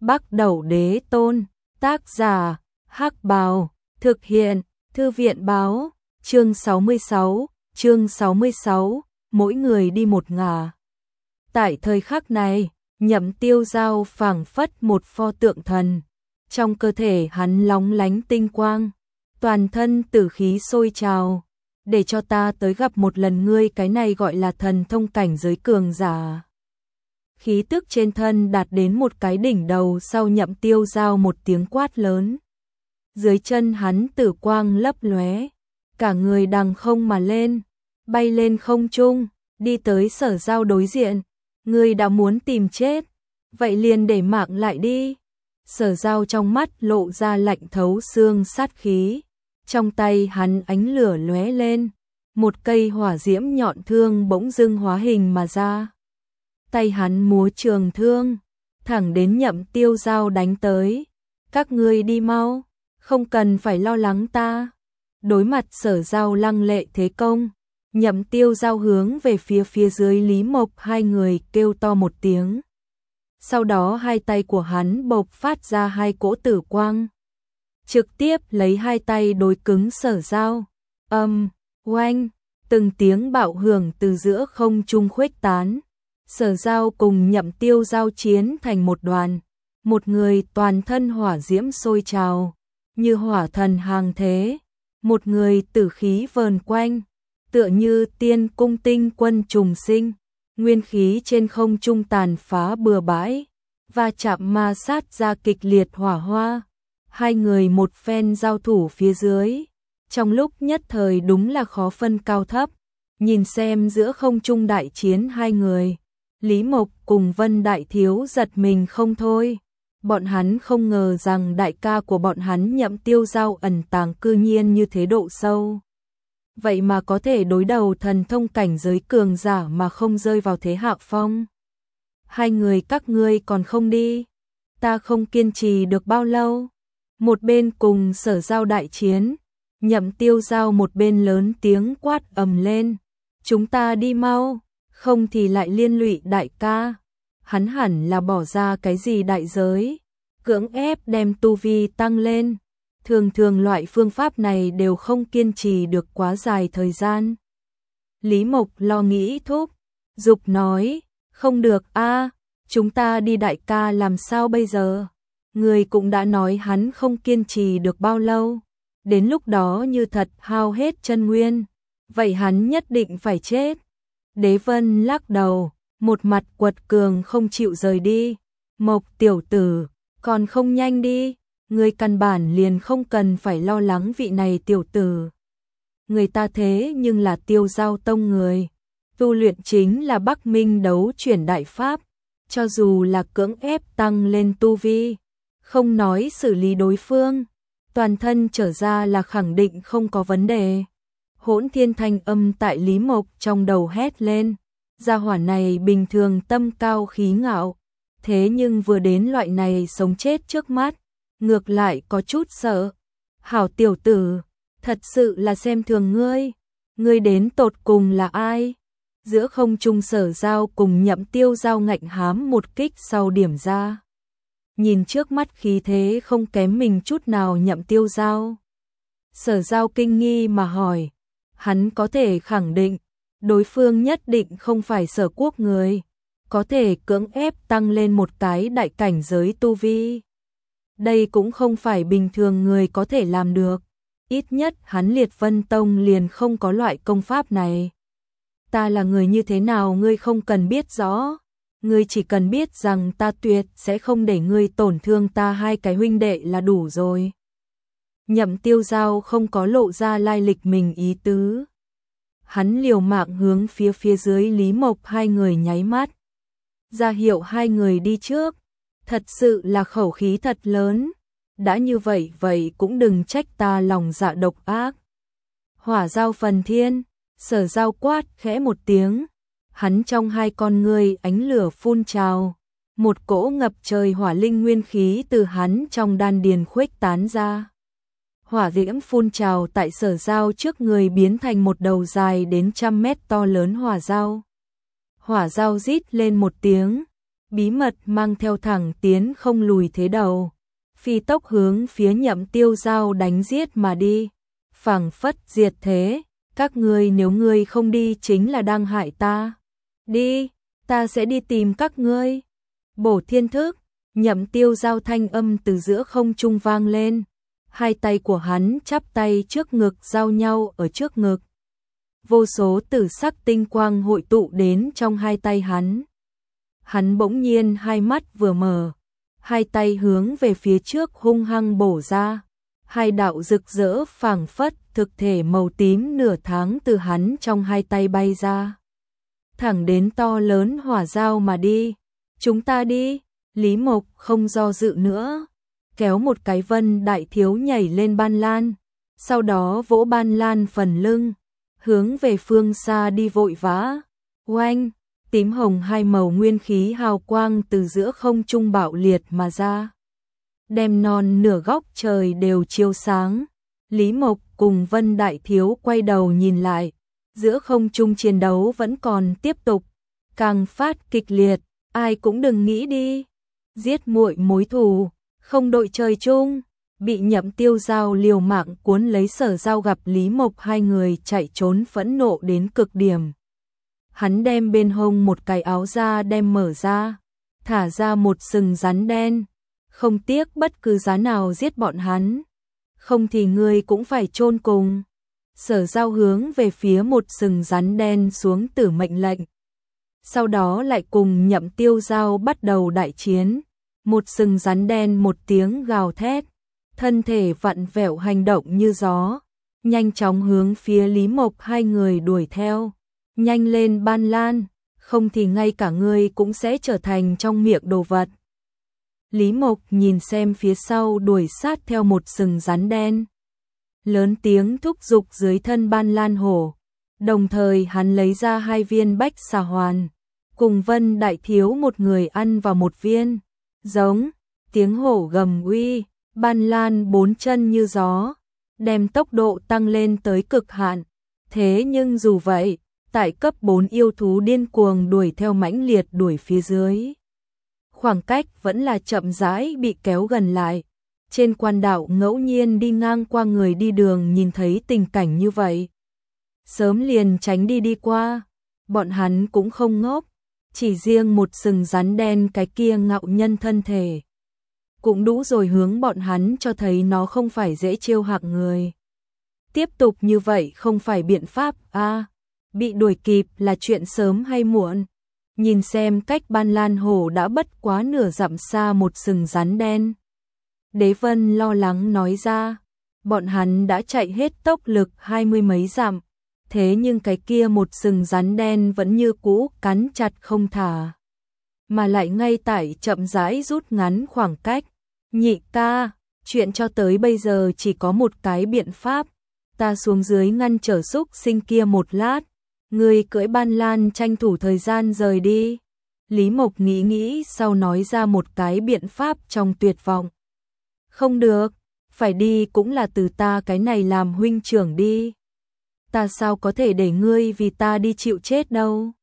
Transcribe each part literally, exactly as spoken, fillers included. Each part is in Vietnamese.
Bắc Đẩu Đế Tôn, tác giả, Hắc Bào, thực hiện, Thư viện báo, chương sáu mươi sáu, chương sáu mươi sáu, mỗi người đi một ngả. Tại thời khắc này, Nhậm Tiêu Giao phảng phất một pho tượng thần, trong cơ thể hắn lóng lánh tinh quang, toàn thân tử khí sôi trào, để cho ta tới gặp một lần ngươi, cái này gọi là thần thông cảnh giới cường giả. Khí tức trên thân đạt đến một cái đỉnh đầu, sau Nhậm Tiêu Giao một tiếng quát lớn. Dưới chân hắn tử quang lấp lóe, cả người đằng không mà lên, bay lên không trung, đi tới Sở Giao đối diện. Ngươi đã muốn tìm chết, vậy liền để mạng lại đi. Sở Giao trong mắt lộ ra lạnh thấu xương sát khí, trong tay hắn ánh lửa lóe lên, một cây hỏa diễm nhọn thương bỗng dưng hóa hình mà ra. Tay hắn múa trường thương, thẳng đến Nhậm Tiêu Giao đánh tới. Các ngươi đi mau, không cần phải lo lắng ta. Đối mặt Sở Giao lăng lệ thế công, Nhậm Tiêu Giao hướng về phía phía dưới Lý Mộc hai người kêu to một tiếng. Sau đó hai tay của hắn bộc phát ra hai cỗ tử quang, trực tiếp lấy hai tay đối cứng Sở Giao. Âm, oanh, từng tiếng bạo hưởng từ giữa không trung khuếch tán. Sở Giao cùng Nhậm Tiêu Giao chiến thành một đoàn, một người toàn thân hỏa diễm sôi trào, như hỏa thần hàng thế, một người tử khí vờn quanh, tựa như tiên cung tinh quân trùng sinh, nguyên khí trên không trung tàn phá bừa bãi, và chạm ma sát ra kịch liệt hỏa hoa. Hai người một phen giao thủ phía dưới, trong lúc nhất thời đúng là khó phân cao thấp. Nhìn xem giữa không trung đại chiến hai người, Lý Mộc cùng Vân Đại Thiếu giật mình không thôi. Bọn hắn không ngờ rằng đại ca của bọn hắn Nhậm Tiêu Giao ẩn tàng cư nhiên như thế độ sâu. Vậy mà có thể đối đầu thần thông cảnh giới cường giả mà không rơi vào thế hạ phong. Hai người các ngươi còn không đi, ta không kiên trì được bao lâu. Một bên cùng Sở Giao đại chiến, Nhậm Tiêu Giao một bên lớn tiếng quát ầm lên. Chúng ta đi mau, không thì lại liên lụy đại ca. Hắn hẳn là bỏ ra cái gì đại giới, cưỡng ép đem tu vi tăng lên. Thường thường loại phương pháp này đều không kiên trì được quá dài thời gian. Lý Mộc lo nghĩ thúc giục nói, không được a, chúng ta đi đại ca làm sao bây giờ? Người cũng đã nói hắn không kiên trì được bao lâu, đến lúc đó như thật hao hết chân nguyên, vậy hắn nhất định phải chết. Đế Vân lắc đầu, một mặt quật cường không chịu rời đi. Mộc tiểu tử, còn không nhanh đi, người căn bản liền không cần phải lo lắng vị này tiểu tử. Người ta thế nhưng là Tiêu Giao tông người, tu luyện chính là Bắc Minh đấu chuyển đại pháp, cho dù là cưỡng ép tăng lên tu vi, không nói xử lý đối phương, toàn thân trở ra là khẳng định không có vấn đề. Hỗn thiên thanh âm tại Lý Mộc trong đầu hét lên, gia hỏa này bình thường tâm cao khí ngạo, thế nhưng vừa đến loại này sống chết trước mắt, ngược lại có chút sợ. Hảo tiểu tử, thật sự là xem thường ngươi, ngươi đến tột cùng là ai? Giữa không trung Sở Giao cùng Nhậm Tiêu Giao ngạnh hám một kích sau điểm ra. Nhìn trước mắt khí thế không kém mình chút nào Nhậm Tiêu Giao, Sở Giao kinh nghi mà hỏi. Hắn có thể khẳng định, đối phương nhất định không phải Sở Quốc người, có thể cưỡng ép tăng lên một cái đại cảnh giới tu vi. Đây cũng không phải bình thường người có thể làm được, ít nhất hắn Liệt Vân Tông liền không có loại công pháp này. Ta là người như thế nào ngươi không cần biết rõ, ngươi chỉ cần biết rằng ta tuyệt sẽ không để ngươi tổn thương ta hai cái huynh đệ là đủ rồi. Nhậm Tiêu Giao không có lộ ra lai lịch mình ý tứ. Hắn liều mạng hướng phía phía dưới Lý Mộc hai người nháy mắt, ra hiệu hai người đi trước. Thật sự là khẩu khí thật lớn, đã như vậy vậy cũng đừng trách ta lòng dạ độc ác. Hỏa Giao phần thiên, Sở Giao quát khẽ một tiếng, hắn trong hai con ngươi ánh lửa phun trào, một cỗ ngập trời hỏa linh nguyên khí từ hắn trong đan điền khuếch tán ra. Hỏa diễm phun trào tại Sở Giao trước người biến thành một đầu dài đến trăm mét to lớn hỏa dao. Hỏa dao rít lên một tiếng, bí mật mang theo thẳng tiến không lùi thế đầu, phi tốc hướng phía Nhậm Tiêu Giao đánh giết mà đi, phảng phất diệt thế, các ngươi nếu ngươi không đi chính là đang hại ta. Đi, ta sẽ đi tìm các ngươi. Bổ thiên thức, Nhậm Tiêu Giao thanh âm từ giữa không trung vang lên, hai tay của hắn chắp tay trước ngực giao nhau ở trước ngực. Vô số tử sắc tinh quang hội tụ đến trong hai tay hắn. Hắn bỗng nhiên hai mắt vừa mở, hai tay hướng về phía trước hung hăng bổ ra, hai đạo rực rỡ phảng phất thực thể màu tím nửa tháng từ hắn trong hai tay bay ra, thẳng đến to lớn hỏa giao mà đi. Chúng ta đi. Lý Mộc không do dự nữa, kéo một cái Vân Đại Thiếu nhảy lên ban lan, sau đó vỗ ban lan phần lưng, hướng về phương xa đi vội vã. Oanh, tím hồng hai màu nguyên khí hào quang từ giữa không trung bạo liệt mà ra, đem non nửa góc trời đều chiếu sáng. Lý Mộc cùng Vân Đại Thiếu quay đầu nhìn lại, giữa không trung chiến đấu vẫn còn tiếp tục, càng phát kịch liệt, ai cũng đừng nghĩ đi. Giết muội mối thù, không đội trời chung. Bị Nhậm Tiêu Giao liều mạng cuốn lấy Sở Giao gặp Lý Mộc hai người chạy trốn phẫn nộ đến cực điểm. Hắn đem bên hông một cái áo da đem mở ra, thả ra một sừng rắn đen, không tiếc bất cứ giá nào giết bọn hắn, không thì ngươi cũng phải chôn cùng. Sở Giao hướng về phía một sừng rắn đen xuống tử mệnh lệnh. Sau đó lại cùng Nhậm Tiêu Giao bắt đầu đại chiến. Một sừng rắn đen một tiếng gào thét, thân thể vặn vẹo hành động như gió, nhanh chóng hướng phía Lý Mộc hai người đuổi theo. Nhanh lên ban lan, không thì ngay cả ngươi cũng sẽ trở thành trong miệng đồ vật. Lý Mộc nhìn xem phía sau đuổi sát theo một sừng rắn đen, lớn tiếng thúc giục dưới thân ban lan hổ, đồng thời hắn lấy ra hai viên bách xà hoàn, cùng Vân Đại Thiếu một người ăn vào một viên. Giống, tiếng hổ gầm uy, ban lan bốn chân như gió, đem tốc độ tăng lên tới cực hạn. Thế nhưng dù vậy, tại cấp bốn yêu thú điên cuồng đuổi theo mãnh liệt đuổi phía dưới, khoảng cách vẫn là chậm rãi bị kéo gần lại. Trên quan đạo ngẫu nhiên đi ngang qua người đi đường nhìn thấy tình cảnh như vậy, sớm liền tránh đi đi qua. Bọn hắn cũng không ngốc, chỉ riêng một sừng rắn đen cái kia ngạo nhân thân thể cũng đủ rồi hướng bọn hắn cho thấy nó không phải dễ trêu hạng người. Tiếp tục như vậy không phải biện pháp a, à, bị đuổi kịp là chuyện sớm hay muộn. Nhìn xem cách ban lan hổ đã bất quá nửa dặm xa một sừng rắn đen, Đế Vân lo lắng nói ra, bọn hắn đã chạy hết tốc lực hai mươi mấy dặm, thế nhưng cái kia một sừng rắn đen vẫn như cũ cắn chặt không thả, mà lại ngay tại chậm rãi rút ngắn khoảng cách. Nhị ca, chuyện cho tới bây giờ chỉ có một cái biện pháp, ta xuống dưới ngăn trở xúc sinh kia một lát, người cưỡi ban lan tranh thủ thời gian rời đi. Lý Mộc nghĩ nghĩ sau nói ra một cái biện pháp trong tuyệt vọng. Không được, phải đi cũng là từ ta cái này làm huynh trưởng đi. Ta sao có thể để ngươi vì ta đi chịu chết đâu.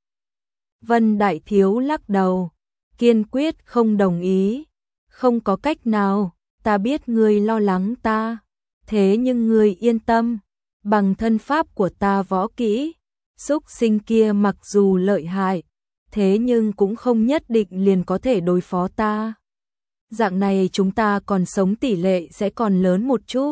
Vân Đại Thiếu lắc đầu, kiên quyết không đồng ý. Không có cách nào, ta biết ngươi lo lắng ta, thế nhưng ngươi yên tâm, bằng thân pháp của ta võ kỹ, xúc sinh kia mặc dù lợi hại, thế nhưng cũng không nhất định liền có thể đối phó ta. Dạng này chúng ta còn sống tỷ lệ sẽ còn lớn một chút.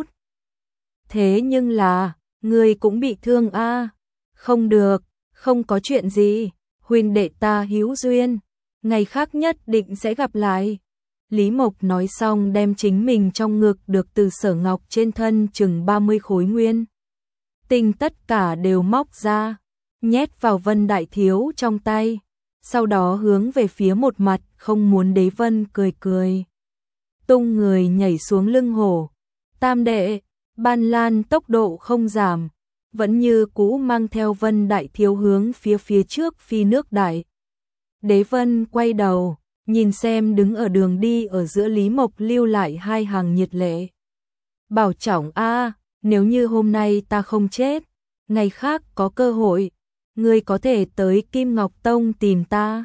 Thế nhưng là, ngươi cũng bị thương a. À? Không được, không có chuyện gì, huynh đệ ta hữu duyên, ngày khác nhất định sẽ gặp lại. Lý Mộc nói xong đem chính mình trong ngực được từ Sở Ngọc trên thân chừng ba mươi khối nguyên tinh tất cả đều móc ra, nhét vào Vân Đại Thiếu trong tay, sau đó hướng về phía một mặt không muốn Đế Vân cười cười, tung người nhảy xuống lưng hổ. Tam đệ, ban lan tốc độ không giảm, vẫn như cũ mang theo Vân Đại Thiếu hướng phía phía trước phi nước đại. Đế Vân quay đầu, nhìn xem đứng ở đường đi ở giữa Lý Mộc lưu lại hai hàng nhiệt lệ. Bảo trọng a, nếu như hôm nay ta không chết, ngày khác có cơ hội, ngươi có thể tới Kim Ngọc Tông tìm ta.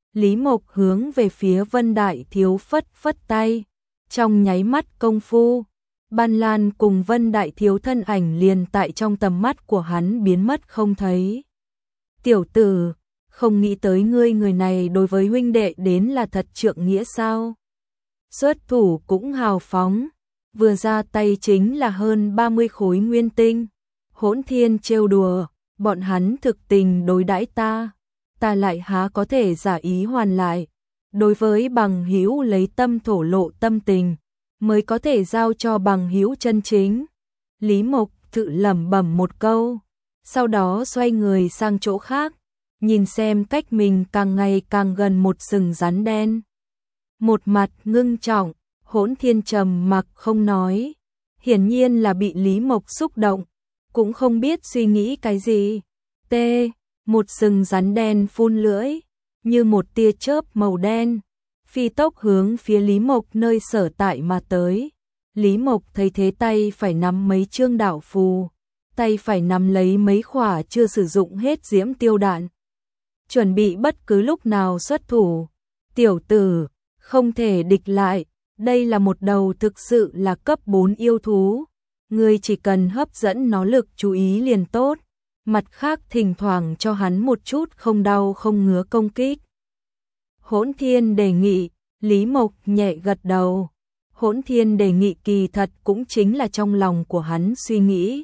Lý Mộc hướng về phía Vân Đại Thiếu phất phất tay, trong nháy mắt công phu, Ban Lan cùng Vân Đại Thiếu thân ảnh liền tại trong tầm mắt của hắn biến mất không thấy. Tiểu tử, không nghĩ tới ngươi người này đối với huynh đệ đến là thật trượng nghĩa sao? Xuất thủ cũng hào phóng, vừa ra tay chính là hơn ba mươi khối nguyên tinh. Hỗn Thiên trêu đùa, bọn hắn thực tình đối đãi ta, ta lại há có thể giả ý hoàn lại. Đối với bằng hữu lấy tâm thổ lộ tâm tình, mới có thể giao cho bằng hữu chân chính. Lý Mộc tự lẩm bẩm một câu, sau đó xoay người sang chỗ khác, nhìn xem cách mình càng ngày càng gần một sừng rắn đen. Một mặt ngưng trọng, Hỗn Thiên trầm mặc không nói, hiển nhiên là bị Lý Mộc xúc động, cũng không biết suy nghĩ cái gì. T, một sừng rắn đen phun lưỡi, như một tia chớp màu đen, phi tốc hướng phía Lý Mộc nơi sở tại mà tới. Lý Mộc thấy thế tay phải nắm mấy chương đảo phù, tay phải nắm lấy mấy khỏa chưa sử dụng hết diễm tiêu đạn, chuẩn bị bất cứ lúc nào xuất thủ. Tiểu tử, không thể địch lại, đây là một đầu thực sự là cấp bốn yêu thú, ngươi chỉ cần hấp dẫn nó lực chú ý liền tốt, mặt khác thỉnh thoảng cho hắn một chút không đau không ngứa công kích. Hỗn Thiên đề nghị, Lý Mộc nhẹ gật đầu. Hỗn Thiên đề nghị kỳ thật cũng chính là trong lòng của hắn suy nghĩ.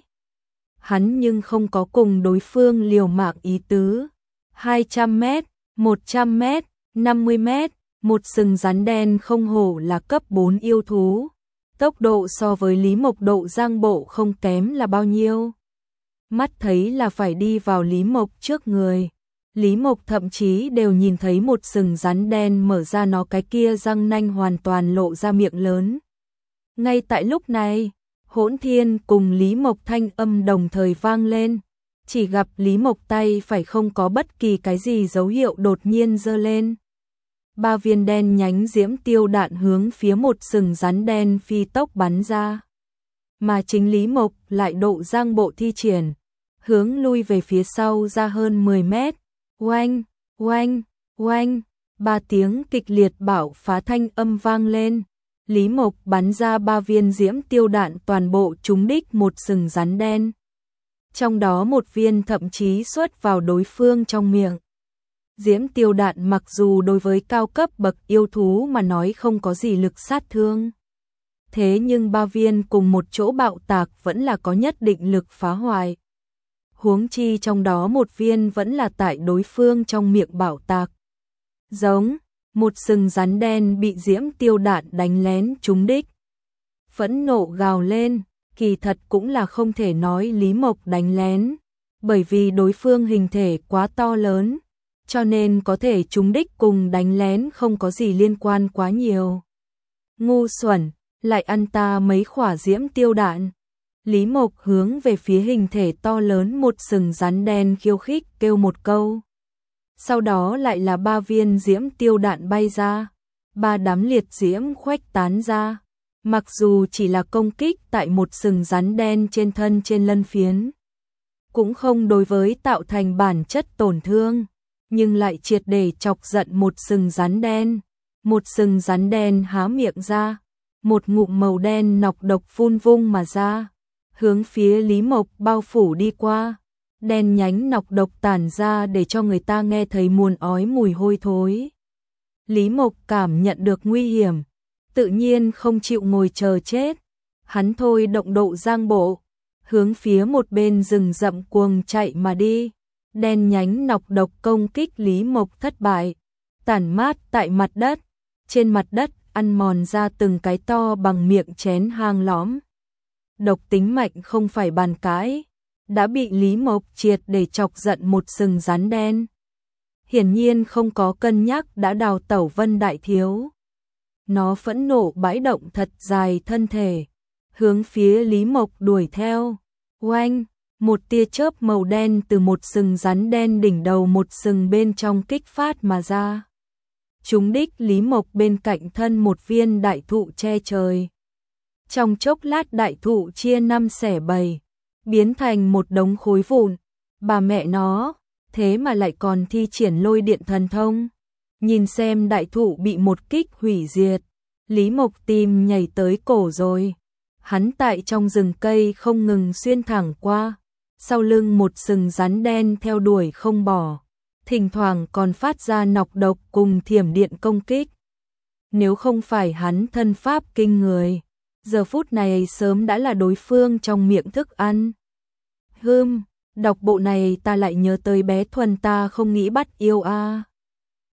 Hắn nhưng không có cùng đối phương liều mạng ý tứ. hai trăm mét, một trăm mét, năm mươi mét, một sừng rắn đen không hổ là cấp bốn yêu thú. Tốc độ so với Lý Mộc độ giang bộ không kém là bao nhiêu. Mắt thấy là phải đi vào Lý Mộc trước người. Lý Mộc thậm chí đều nhìn thấy một sừng rắn đen mở ra nó cái kia răng nanh hoàn toàn lộ ra miệng lớn. Ngay tại lúc này, Hỗn Thiên cùng Lý Mộc thanh âm đồng thời vang lên. Chỉ gặp Lý Mộc tay phải không có bất kỳ cái gì dấu hiệu đột nhiên giơ lên. Ba viên đen nhánh diễm tiêu đạn hướng phía một sừng rắn đen phi tốc bắn ra. Mà chính Lý Mộc lại độ giang bộ thi triển, hướng lui về phía sau ra hơn mười mét. Oanh, oanh, oanh, ba tiếng kịch liệt bạo phá thanh âm vang lên. Lý Mộc bắn ra ba viên diễm tiêu đạn toàn bộ trúng đích một sừng rắn đen. Trong đó một viên thậm chí xuất vào đối phương trong miệng. Diễm tiêu đạn mặc dù đối với cao cấp bậc yêu thú mà nói không có gì lực sát thương. Thế nhưng ba viên cùng một chỗ bạo tạc vẫn là có nhất định lực phá hoại. Huống chi trong đó một viên vẫn là tại đối phương trong miệng bạo tạc. Giống, một sừng rắn đen bị diễm tiêu đạn đánh lén trúng đích. Phẫn nộ gào lên, kỳ thật cũng là không thể nói Lý Mộc đánh lén, bởi vì đối phương hình thể quá to lớn, cho nên có thể trúng đích cùng đánh lén không có gì liên quan quá nhiều. Ngu xuẩn, lại ăn ta mấy khỏa diễm tiêu đạn. Lý Mộc hướng về phía hình thể to lớn một sừng rắn đen khiêu khích kêu một câu. Sau đó lại là ba viên diễm tiêu đạn bay ra, ba đám liệt diễm khuếch tán ra. Mặc dù chỉ là công kích tại một sừng rắn đen trên thân trên lân phiến, cũng không đối với tạo thành bản chất tổn thương, nhưng lại triệt để chọc giận một sừng rắn đen. Một sừng rắn đen há miệng ra, một ngụm màu đen nọc độc phun vung mà ra, hướng phía Lý Mộc bao phủ đi qua. Đen nhánh nọc độc tản ra để cho người ta nghe thấy muôn ói mùi hôi thối. Lý Mộc cảm nhận được nguy hiểm, tự nhiên không chịu ngồi chờ chết. Hắn thôi động độ giang bộ, hướng phía một bên rừng rậm cuồng chạy mà đi. Đen nhánh nọc độc công kích Lý Mộc thất bại, tản mát tại mặt đất. Trên mặt đất ăn mòn ra từng cái to bằng miệng chén hang lõm. Độc tính mạnh không phải bàn cãi, đã bị Lý Mộc triệt để chọc giận một sừng rắn đen. Hiển nhiên không có cân nhắc đã đào tẩu Vân Đại Thiếu. Nó phẫn nộ bãi động thật dài thân thể, hướng phía Lý Mộc đuổi theo. Oanh, một tia chớp màu đen từ một sừng rắn đen đỉnh đầu một sừng bên trong kích phát mà ra. Trúng đích Lý Mộc bên cạnh thân một viên đại thụ che trời. Trong chốc lát đại thụ chia năm xẻ bảy, biến thành một đống khối vụn. Bà mẹ nó, thế mà lại còn thi triển lôi điện thần thông. Nhìn xem đại thụ bị một kích hủy diệt, Lý Mộc tim nhảy tới cổ rồi. Hắn tại trong rừng cây không ngừng xuyên thẳng qua, sau lưng một sừng rắn đen theo đuổi không bỏ, thỉnh thoảng còn phát ra nọc độc cùng thiểm điện công kích. Nếu không phải hắn thân pháp kinh người, giờ phút này sớm đã là đối phương trong miệng thức ăn. Hừm, đọc bộ này ta lại nhớ tới bé Thuần ta không nghĩ bắt yêu a.